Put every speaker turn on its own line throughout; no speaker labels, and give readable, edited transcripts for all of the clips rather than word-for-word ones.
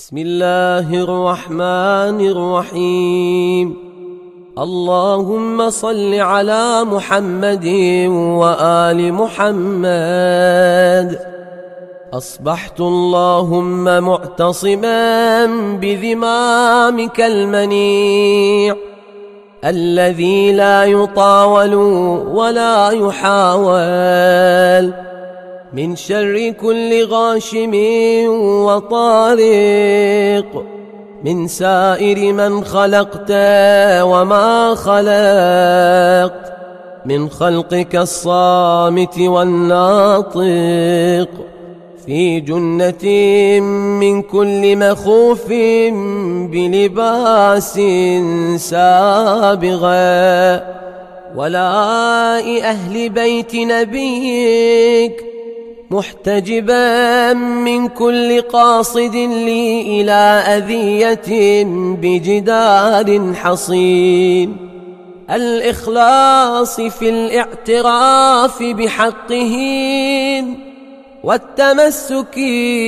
بسم الله الرحمن الرحيم. اللهم صل على محمد وآل محمد. أصبحت اللهم معتصما بذمامك المنيع الذي لا يطاول ولا يحاول، من شر كل غاشم وطارق، من سائر من خلقت وما خلقت، من خلقك الصامت والناطق، في جنة من كل مخوف بلباس سابغة، ولاء أهل بيت نبيك، محتجبا من كل قاصد لي إلى أذية بجدار حصين، الإخلاص في الاعتراف بحقهم والتمسك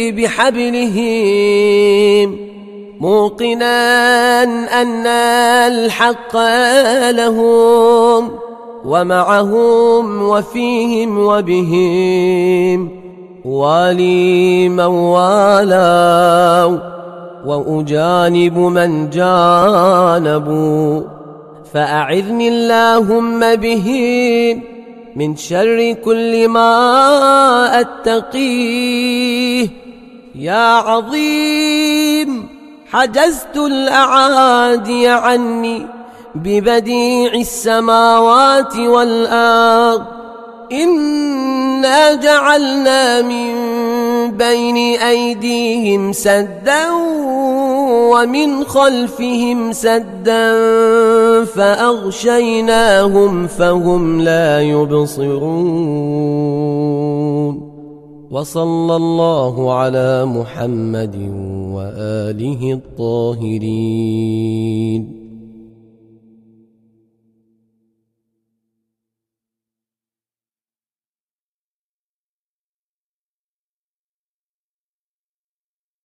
بحبلهم، موقنا أن الحق لهم ومعهم وفيهم وبهم، والي من والوا وأجانب من جانبوا، فأعذني اللهم بهم من شر كل ما أتقيه. يا عظيم، حجزت الأعادي عني ببديع السماوات والأرض، إنا جعلنا من بين أيديهم سدا ومن خلفهم سدا فأغشيناهم فهم لا يبصرون. وصلى الله على محمد وآله الطاهرين.